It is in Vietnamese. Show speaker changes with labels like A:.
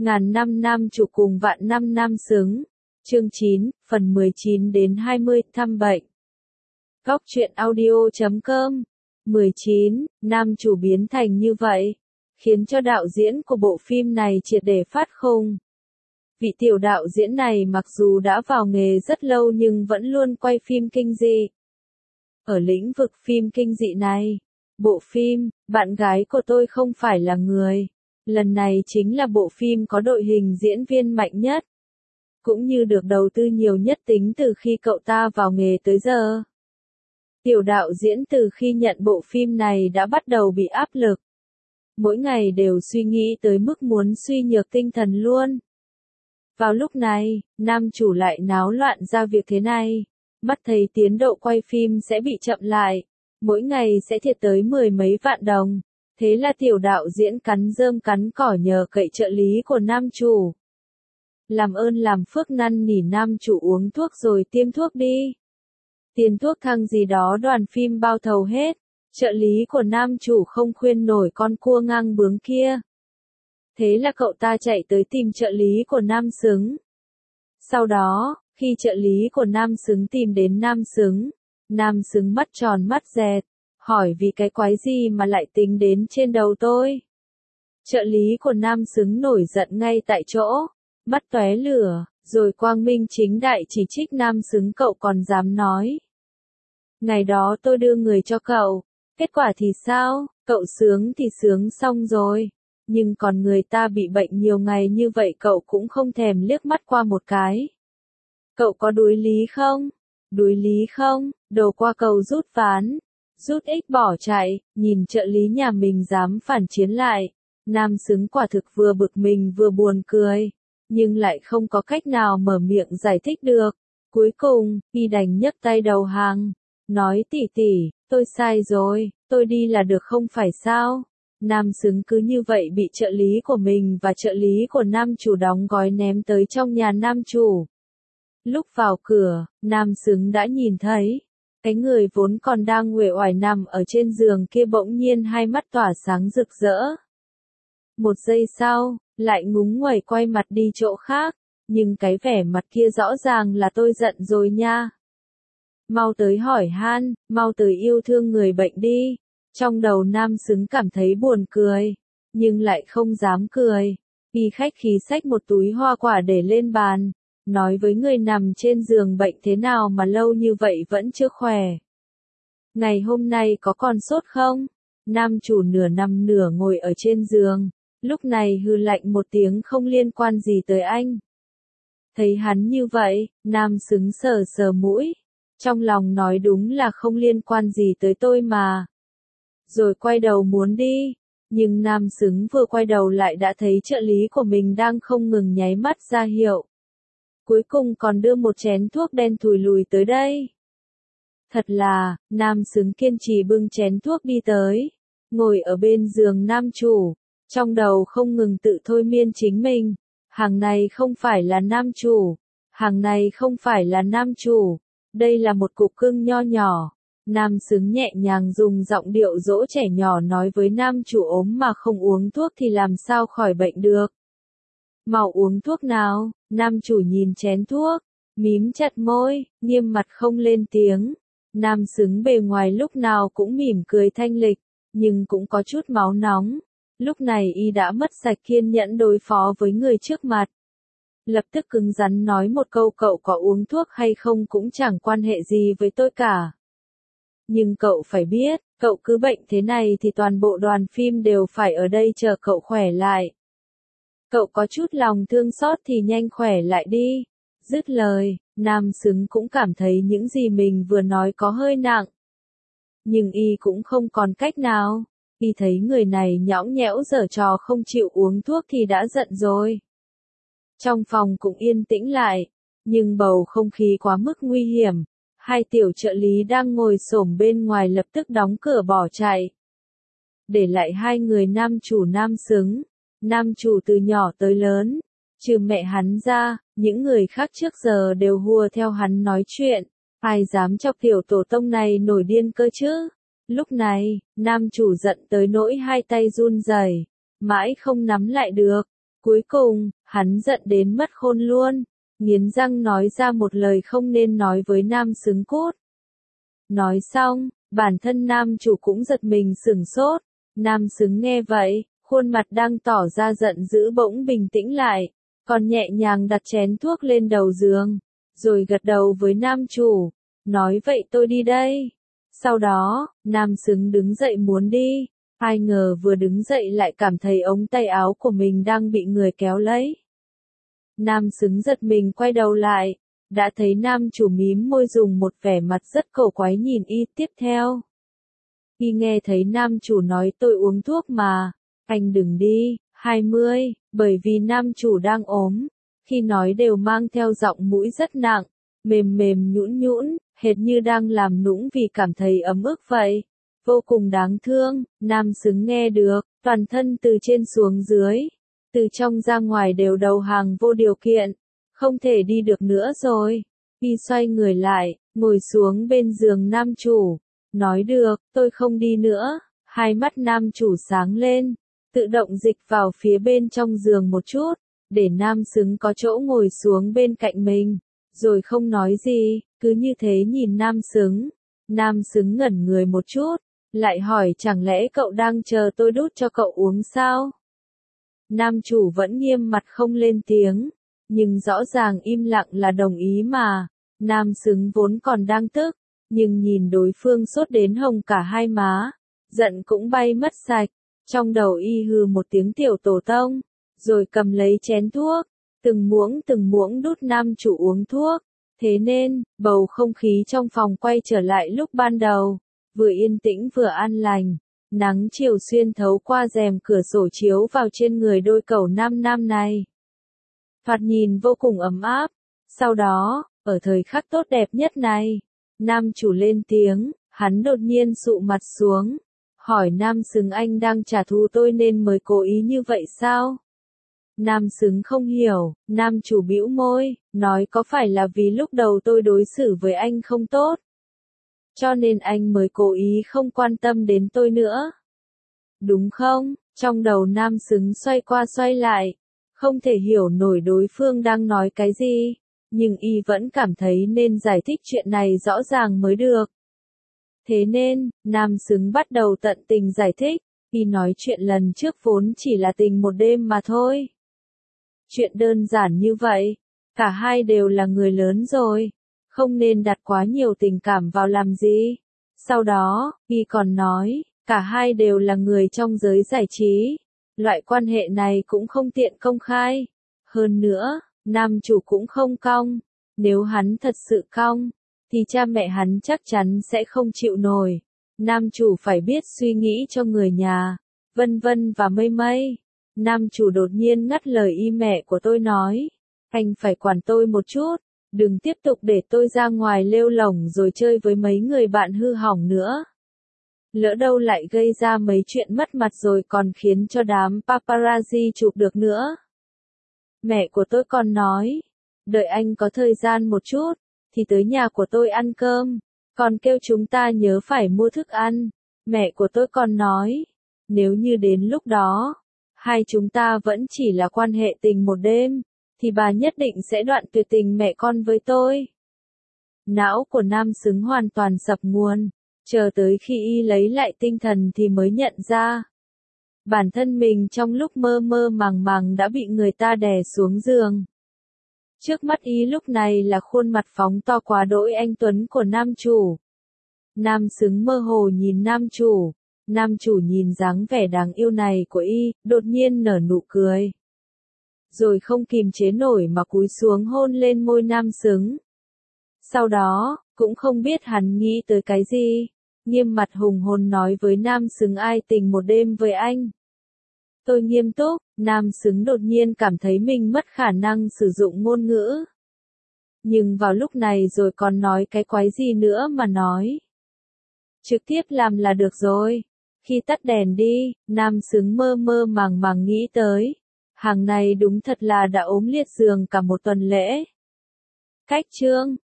A: Ngàn năm nam chủ cùng vạn năm nam xứng. Chương 9, phần 19 đến 20, thăm bệnh. Góc truyện audio.com. 19, nam chủ biến thành như vậy, khiến cho đạo diễn của bộ phim này triệt để phát khùng. Vị tiểu đạo diễn này mặc dù đã vào nghề rất lâu nhưng vẫn luôn quay phim kinh dị. Ở lĩnh vực phim kinh dị này, bộ phim Bạn gái của tôi không phải là người, lần này chính là bộ phim có đội hình diễn viên mạnh nhất, cũng như được đầu tư nhiều nhất tính từ khi cậu ta vào nghề tới giờ. Tiểu đạo diễn từ khi nhận bộ phim này đã bắt đầu bị áp lực. Mỗi ngày đều suy nghĩ tới mức muốn suy nhược tinh thần luôn. Vào lúc này, nam chủ lại náo loạn ra việc thế này. Mắt thấy tiến độ quay phim sẽ bị chậm lại. Mỗi ngày sẽ thiệt tới 10 mấy vạn đồng. Thế là tiểu đạo diễn cắn rơm cắn cỏ nhờ cậy trợ lý của nam chủ. Làm ơn làm phước năn nỉ nam chủ uống thuốc rồi tiêm thuốc đi. Tiền thuốc thang gì đó đoàn phim bao thầu hết. Trợ lý của nam chủ không khuyên nổi con cua ngang bướng kia. Thế là cậu ta chạy tới tìm trợ lý của nam xứng. Sau đó, khi trợ lý của nam xứng tìm đến nam xứng mắt tròn mắt dẹt, hỏi vì cái quái gì mà lại tính đến trên đầu tôi. Trợ lý của nam xứng nổi giận ngay tại chỗ, mắt tóe lửa, rồi quang minh chính đại chỉ trích nam xứng cậu còn dám nói. Ngày đó tôi đưa người cho cậu, kết quả thì sao, cậu sướng thì sướng xong rồi. Nhưng còn người ta bị bệnh nhiều ngày như vậy cậu cũng không thèm liếc mắt qua một cái. Cậu có đuối lý không? Đuối lý không? Đồ qua cầu rút ván. Rút ích bỏ chạy, nhìn trợ lý nhà mình dám phản chiến lại. Nam xứng quả thực vừa bực mình vừa buồn cười. Nhưng lại không có cách nào mở miệng giải thích được. Cuối cùng, y đành nhấc tay đầu hàng. Nói tỷ tỷ, tôi sai rồi, tôi đi là được không phải sao? Nam xứng cứ như vậy bị trợ lý của mình và trợ lý của nam chủ đóng gói ném tới trong nhà nam chủ. Lúc vào cửa, nam xứng đã nhìn thấy, cái người vốn còn đang uể oải nằm ở trên giường kia bỗng nhiên hai mắt tỏa sáng rực rỡ. Một giây sau, lại ngúng nguẩy quay mặt đi chỗ khác, nhưng cái vẻ mặt kia rõ ràng là tôi giận rồi nha. Mau tới hỏi han, mau tới yêu thương người bệnh đi. Trong đầu nam xứng cảm thấy buồn cười, nhưng lại không dám cười. Y khách khí xách một túi hoa quả để lên bàn, nói với người nằm trên giường bệnh thế nào mà lâu như vậy vẫn chưa khỏe. Ngày hôm nay có còn sốt không? Nam chủ nửa nằm nửa ngồi ở trên giường, lúc này hừ lạnh một tiếng không liên quan gì tới anh. Thấy hắn như vậy, nam xứng sờ sờ mũi, trong lòng nói đúng là không liên quan gì tới tôi mà. Rồi quay đầu muốn đi, nhưng nam xứng vừa quay đầu lại đã thấy trợ lý của mình đang không ngừng nháy mắt ra hiệu. Cuối cùng còn đưa một chén thuốc đen thùi lùi tới đây. Thật là, nam xứng kiên trì bưng chén thuốc đi tới, ngồi ở bên giường nam chủ, trong đầu không ngừng tự thôi miên chính mình. Hàng này không phải là nam chủ, hàng này không phải là nam chủ, đây là một cục cưng nho nhỏ. Nam xứng nhẹ nhàng dùng giọng điệu dỗ trẻ nhỏ nói với nam chủ ốm mà không uống thuốc thì làm sao khỏi bệnh được. Mau uống thuốc nào, nam chủ nhìn chén thuốc, mím chặt môi, nghiêm mặt không lên tiếng. Nam xứng bề ngoài lúc nào cũng mỉm cười thanh lịch, nhưng cũng có chút máu nóng. Lúc này y đã mất sạch kiên nhẫn đối phó với người trước mặt. Lập tức cứng rắn nói một câu cậu có uống thuốc hay không cũng chẳng quan hệ gì với tôi cả. Nhưng cậu phải biết, cậu cứ bệnh thế này thì toàn bộ đoàn phim đều phải ở đây chờ cậu khỏe lại. Cậu có chút lòng thương xót thì nhanh khỏe lại đi. Dứt lời, nam xứng cũng cảm thấy những gì mình vừa nói có hơi nặng. Nhưng y cũng không còn cách nào. Y thấy người này nhõng nhẽo giở trò không chịu uống thuốc thì đã giận rồi. Trong phòng cũng yên tĩnh lại, nhưng bầu không khí quá mức nguy hiểm. Hai tiểu trợ lý đang ngồi xổm bên ngoài lập tức đóng cửa bỏ chạy. Để lại hai người nam chủ nam xứng. Nam chủ từ nhỏ tới lớn, trừ mẹ hắn ra, những người khác trước giờ đều hùa theo hắn nói chuyện. Ai dám chọc tiểu tổ tông này nổi điên cơ chứ? Lúc này, nam chủ giận tới nỗi hai tay run rẩy, mãi không nắm lại được. Cuối cùng, hắn giận đến mất khôn luôn, nghiến răng nói ra một lời không nên nói với nam xứng cút. Nói xong, bản thân nam chủ cũng giật mình sửng sốt, nam xứng nghe vậy, khuôn mặt đang tỏ ra giận dữ bỗng bình tĩnh lại, còn nhẹ nhàng đặt chén thuốc lên đầu giường, rồi gật đầu với nam chủ, nói vậy tôi đi đây. Sau đó, nam xứng đứng dậy muốn đi, ai ngờ vừa đứng dậy lại cảm thấy ống tay áo của mình đang bị người kéo lấy. Nam xứng giật mình quay đầu lại, đã thấy nam chủ mím môi dùng một vẻ mặt rất cổ quái nhìn y. Tiếp theo, y nghe thấy nam chủ nói tôi uống thuốc mà, anh đừng đi. 20, bởi vì nam chủ đang ốm, khi nói đều mang theo giọng mũi rất nặng, mềm mềm nhũn nhũn, hệt như đang làm nũng vì cảm thấy ấm ức vậy. Vô cùng đáng thương, nam xứng nghe được, toàn thân từ trên xuống dưới, từ trong ra ngoài đều đầu hàng vô điều kiện, không thể đi được nữa rồi. Y xoay người lại, ngồi xuống bên giường nam chủ, nói được, tôi không đi nữa. Hai mắt nam chủ sáng lên, tự động dịch vào phía bên trong giường một chút, để nam xứng có chỗ ngồi xuống bên cạnh mình, rồi không nói gì, cứ như thế nhìn nam xứng. Nam xứng ngẩn người một chút, lại hỏi chẳng lẽ cậu đang chờ tôi đút cho cậu uống sao? Nam chủ vẫn nghiêm mặt không lên tiếng, nhưng rõ ràng im lặng là đồng ý mà. Nam xứng vốn còn đang tức, nhưng nhìn đối phương sốt đến hồng cả hai má, giận cũng bay mất sạch. Trong đầu y hừ một tiếng tiểu tổ tông, rồi cầm lấy chén thuốc, từng muỗng đút nam chủ uống thuốc. Thế nên, bầu không khí trong phòng quay trở lại lúc ban đầu, vừa yên tĩnh vừa an lành. Nắng chiều xuyên thấu qua rèm cửa sổ chiếu vào trên người đôi cẩu nam nam này. Thoạt nhìn vô cùng ấm áp. Sau đó, ở thời khắc tốt đẹp nhất này, nam chủ lên tiếng, hắn đột nhiên sụ mặt xuống, hỏi nam xứng anh đang trả thù tôi nên mới cố ý như vậy sao? Nam xứng không hiểu, nam chủ bĩu môi, nói có phải là vì lúc đầu tôi đối xử với anh không tốt, cho nên anh mới cố ý không quan tâm đến tôi nữa. Đúng không? Trong đầu nam xứng xoay qua xoay lại, không thể hiểu nổi đối phương đang nói cái gì, nhưng y vẫn cảm thấy nên giải thích chuyện này rõ ràng mới được. Thế nên, nam xứng bắt đầu tận tình giải thích, y nói chuyện lần trước vốn chỉ là tình một đêm mà thôi. Chuyện đơn giản như vậy, cả hai đều là người lớn rồi, không nên đặt quá nhiều tình cảm vào làm gì. Sau đó, y còn nói, cả hai đều là người trong giới giải trí, loại quan hệ này cũng không tiện công khai. Hơn nữa, nam chủ cũng không cong, nếu hắn thật sự cong, thì cha mẹ hắn chắc chắn sẽ không chịu nổi. Nam chủ phải biết suy nghĩ cho người nhà, vân vân và mây mây. Nam chủ đột nhiên ngắt lời y. Mẹ của tôi nói, anh phải quản tôi một chút, đừng tiếp tục để tôi ra ngoài lêu lổng rồi chơi với mấy người bạn hư hỏng nữa. Lỡ đâu lại gây ra mấy chuyện mất mặt rồi còn khiến cho đám paparazzi chụp được nữa. Mẹ của tôi còn nói, đợi anh có thời gian một chút, thì tới nhà của tôi ăn cơm, còn kêu chúng ta nhớ phải mua thức ăn. Mẹ của tôi còn nói, nếu như đến lúc đó, hai chúng ta vẫn chỉ là quan hệ tình một đêm, thì bà nhất định sẽ đoạn tuyệt tình mẹ con với tôi. Não của nam xứng hoàn toàn sập nguồn, chờ tới khi y lấy lại tinh thần thì mới nhận ra. Bản thân mình trong lúc mơ mơ màng màng đã bị người ta đè xuống giường. Trước mắt y lúc này là khuôn mặt phóng to quá đỗi anh tuấn của nam chủ. Nam xứng mơ hồ nhìn nam chủ nhìn dáng vẻ đáng yêu này của y, đột nhiên nở nụ cười. Rồi không kìm chế nổi mà cúi xuống hôn lên môi nam xứng. Sau đó, cũng không biết hắn nghĩ tới cái gì, nghiêm mặt hùng hồn nói với nam xứng ai tình một đêm với anh. Tôi nghiêm túc. Nam xứng đột nhiên cảm thấy mình mất khả năng sử dụng ngôn ngữ. Nhưng vào lúc này rồi còn nói cái quái gì nữa mà nói. Trực tiếp làm là được rồi. Khi tắt đèn đi, nam xứng mơ mơ màng màng nghĩ tới. Hàng này đúng thật là đã ốm liệt giường cả một tuần lễ. Cách chương